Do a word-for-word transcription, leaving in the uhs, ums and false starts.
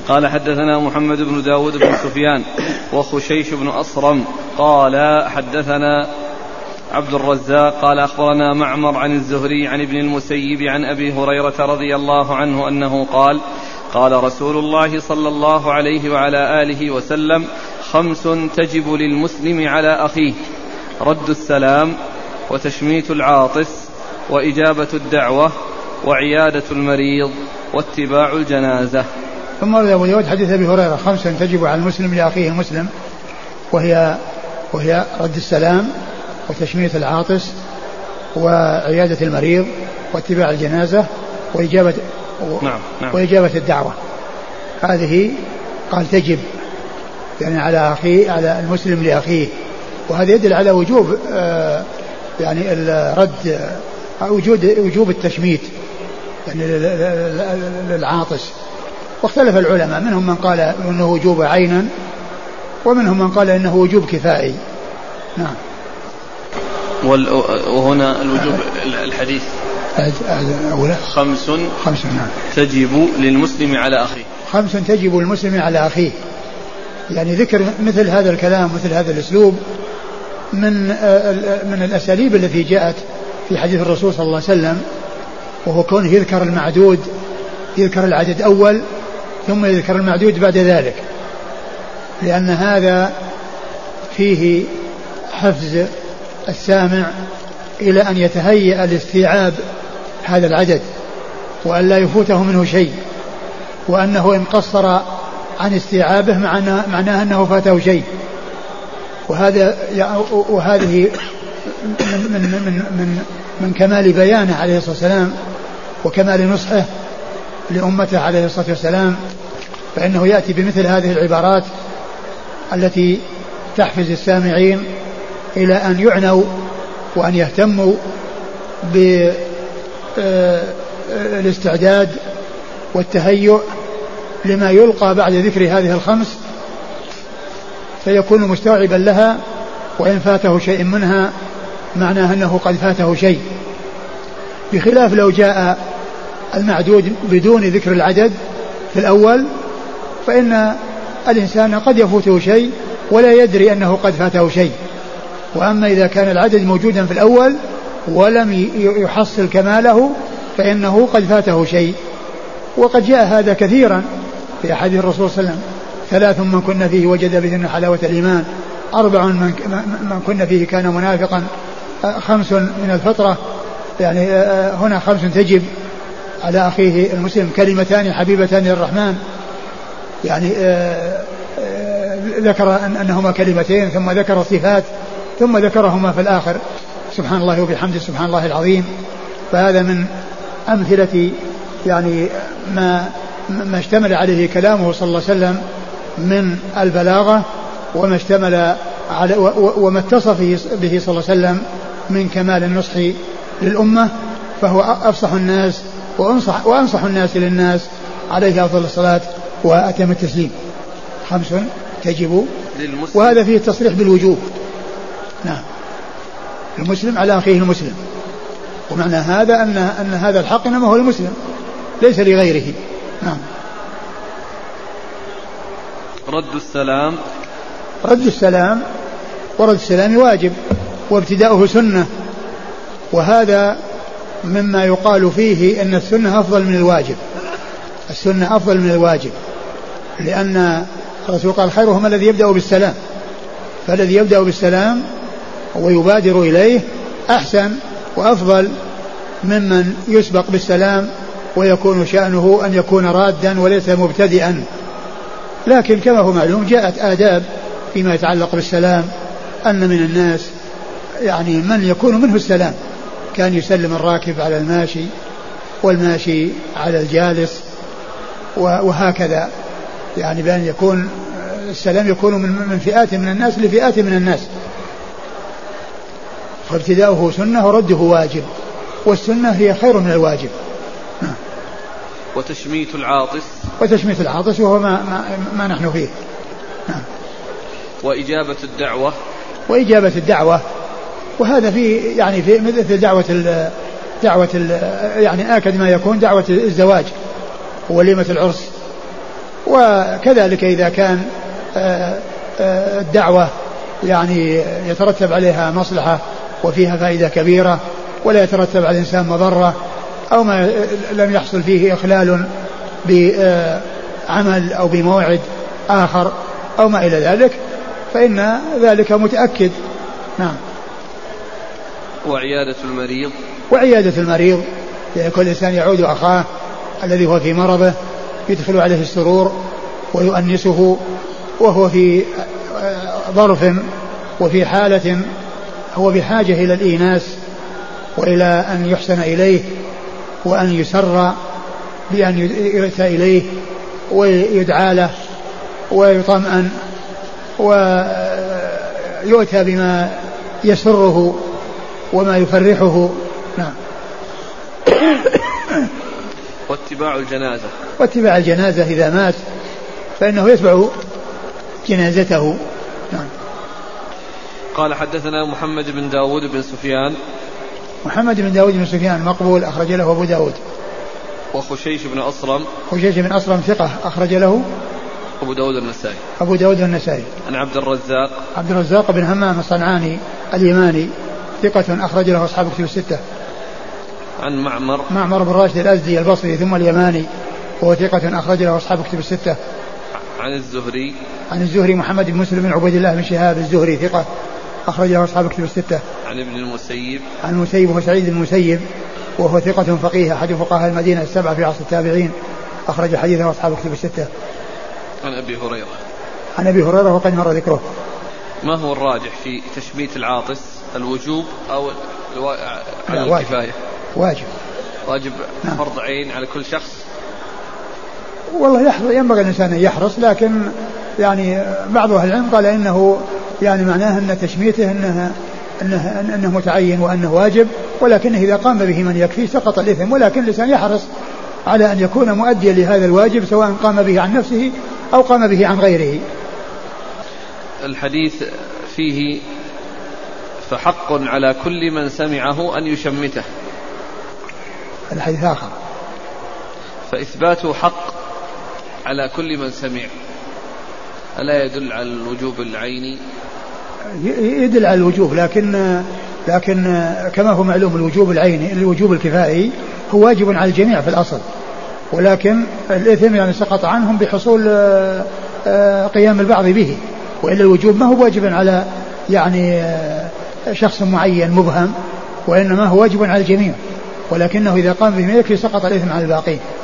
قال حدثنا محمد بن داود بن سفيان وخشيش بن أصرم قال حدثنا عبد الرزاق قال أخبرنا معمر عن الزهري عن ابن المسيب عن أبي هريرة رضي الله عنه أنه قال قال رسول الله صلى الله عليه وعلى آله وسلم خمس تجب للمسلم على أخيه: رد السلام، وتشميت العاطس، وإجابة الدعوة، وعيادة المريض، واتباع الجنازة. ثم روى أبو داود حديث أبي هريرة خمس تجب على المسلم لأخيه المسلم، وهي وهي رد السلام، وتشميت العاطس، وعيادة المريض، واتباع الجنازة، وإجابة نعم نعم. وإجابة الدعوة. هذه قال تجب يعني على أخيه، على المسلم لأخيه، وهذا يدل على وجوب آه يعني الرد، وجود وجوب التشميت يعني للعاطس. واختلف العلماء، منهم من قال انه وجوب عينا، ومنهم من قال انه وجوب كفائي. نعم. وهنا الوجوب الحديث خمس خمس نعم تجب للمسلم على أخيه، خمس تجب للمسلم على أخيه، يعني ذكر مثل هذا الكلام مثل هذا الأسلوب من من الأساليب التي جاءت في حديث الرسول صلى الله عليه وسلم، وهو كونه يذكر المعدود، يذكر العدد أول ثم يذكر المعدود بعد ذلك، لأن هذا فيه حفز السامع إلى أن يتهيأ لاستيعاب هذا العدد، وأن لا يفوته منه شيء، وأنه إن قصر عن استيعابه معناه أنه فاته شيء. وهذا وهذه من من من من, من كمال بيانه عليه الصلاة والسلام وكمال نصحه لأمته عليه الصلاة والسلام، فإنه يأتي بمثل هذه العبارات التي تحفز السامعين إلى أن يعنوا وأن يهتموا بالاستعداد والتهيؤ لما يلقى بعد ذكر هذه الخمس، فيكون مستوعبا لها، وإن فاته شيء منها معناه أنه قد فاته شيء، بخلاف لو جاء المعدود بدون ذكر العدد في الأول، فإن الإنسان قد يفوته شيء ولا يدري أنه قد فاته شيء. وأما إذا كان العدد موجودا في الأول ولم يحصل كماله فإنه قد فاته شيء. وقد جاء هذا كثيرا في أحاديث الرسول صلى الله عليه وسلم: ثلاث من كن فيه وجد بهن حلاوة الإيمان، أربع من كن فيه كان منافقا، خمس من الفطرة. يعني هنا خمس تجب على أخيه المسلم: كلمتان حبيبتان للرحمن، يعني ذكر أنهما كلمتين ثم ذكر صفات ثم ذكرهما في الآخر: سبحان الله وبحمده سبحان الله العظيم. فهذا من أمثلة يعني ما ما اشتمل عليه كلامه صلى الله عليه وسلم من البلاغة، وما اشتمل على وما اتصف به صلى الله عليه وسلم من كمال النصح للأمة. فهو أفصح الناس وأنصح, وأنصح الناس للناس، عليه أفضل الصلاة وأتم التسليم. خمس تجب للمسلم، وهذا فيه التصريح بالوجوب. نعم، المسلم على أخيه المسلم، ومعنى هذا أن, أن هذا الحق إنما هو المسلم ليس لغيره. نعم. رد السلام، رد السلام ورد السلام واجب، وابتداؤه سنة، وهذا مما يقال فيه أن السنة أفضل من الواجب. السنة أفضل من الواجب، لأن الرسول قال: خيرهم الذي يبدأ بالسلام، فالذي يبدأ بالسلام ويبادر إليه أحسن وأفضل ممن يسبق بالسلام ويكون شأنه أن يكون رادا وليس مبتدئا. لكن كما هو معلوم جاءت آداب فيما يتعلق بالسلام، أن من الناس يعني من يكون منه السلام، كان يسلم الراكب على الماشي والماشي على الجالس، وهكذا، يعني بأن يكون السلام يكون من فئات من الناس لفئات من الناس. فابتداؤه سنة ورده واجب، والسنة هي خير من الواجب. وتشميت العاطس، وتشميت العاطس وهو ما, ما, ما نحن فيه. نعم. وإجابة الدعوة، وإجابة الدعوة، وهذا في يعني في مثل دعوة ال دعوة ال يعني آكد ما يكون دعوة الزواج ووليمة العرس، وكذلك إذا كان الدعوة يعني يترتب عليها مصلحة وفيها فائدة كبيرة ولا يترتب على الإنسان مضرة أو ما لم يحصل فيه إخلال بعمل أو بموعد آخر أو ما إلى ذلك فإن ذلك متأكد. نعم. وعيادة المريض وعيادة المريض يعني كل إنسان يعود أخاه الذي هو في مرضه يدخل عليه السرور ويؤنسه وهو في ظرف وفي حالة هو بحاجة إلى الإيناس وإلى أن يحسن إليه وأن يسر بأن يؤتى إليه ويدعى له ويطمئن ويؤتى بما يسره وما يفرحه. نعم. واتباع الجنازة واتباع الجنازة إذا مات فإنه يتبع جنازته. نعم. قال حدثنا محمد بن داود بن سفيان. محمد بن داود بن سفيان مقبول أخرج له أبو داود. وخشيش بن أصرم. خشيش بن أصرم ثقة أخرج له أبو داود النسائي. أبو داود النسائي. عن عبد الرزاق. عبد الرزاق بن همام الصنعاني اليماني ثقة أخرج له أصحاب كتب الستة. عن معمر. معمر بن راشد الأزدي البصري ثم اليماني وهو ثقة أخرج له أصحاب كتب الستة. عن الزهري. عن الزهري محمد بن مسلم بن عبيد الله بن شهاب الزهري ثقة أخرج له أصحاب كتب الستة. عن ابن المسيب. عن المسيب وهو سعيد بن المسيب وهو ثقة فقيه أحد فقهاء المدينة السبعة في عصر التابعين أخرج حديثه أصحاب كتب الستة. عن أبي هريرة. عن أبي هريرة وقد مر ذكره. ما هو الراجح في تشميت العاطس الوجوب أو الوا... على واجب. الكفاية؟ واجب. واجب. نعم. فرض عين على كل شخص. والله يحرص ينبغي الإنسان أن يحرص لكن يعني بعض أهل العلم قال إنه يعني معناه أن تشميته إنه أنه, أنه متعين وأنه واجب ولكنه إذا قام به من يكفي سقط الإثم ولكن الإنسان يحرص على أن يكون مؤديا لهذا الواجب سواء قام به عن نفسه أو قام به عن غيره. الحديث فيه فحق على كل من سمعه أن يشمته. الحديث آخر فإثباته حق على كل من سمع ألا يدل على الوجوب العيني؟ يدل على الوجوب لكن لكن كما هو معلوم الوجوب العيني الوجوب الكفائي هو واجب على الجميع في الأصل ولكن الإثم يعني سقط عنهم بحصول قيام البعض به وإلا الوجوب ما هو واجب على يعني شخص معين مبهم وإنما هو واجب على الجميع ولكنه إذا قام به يكفي سقط الإثم على الباقين.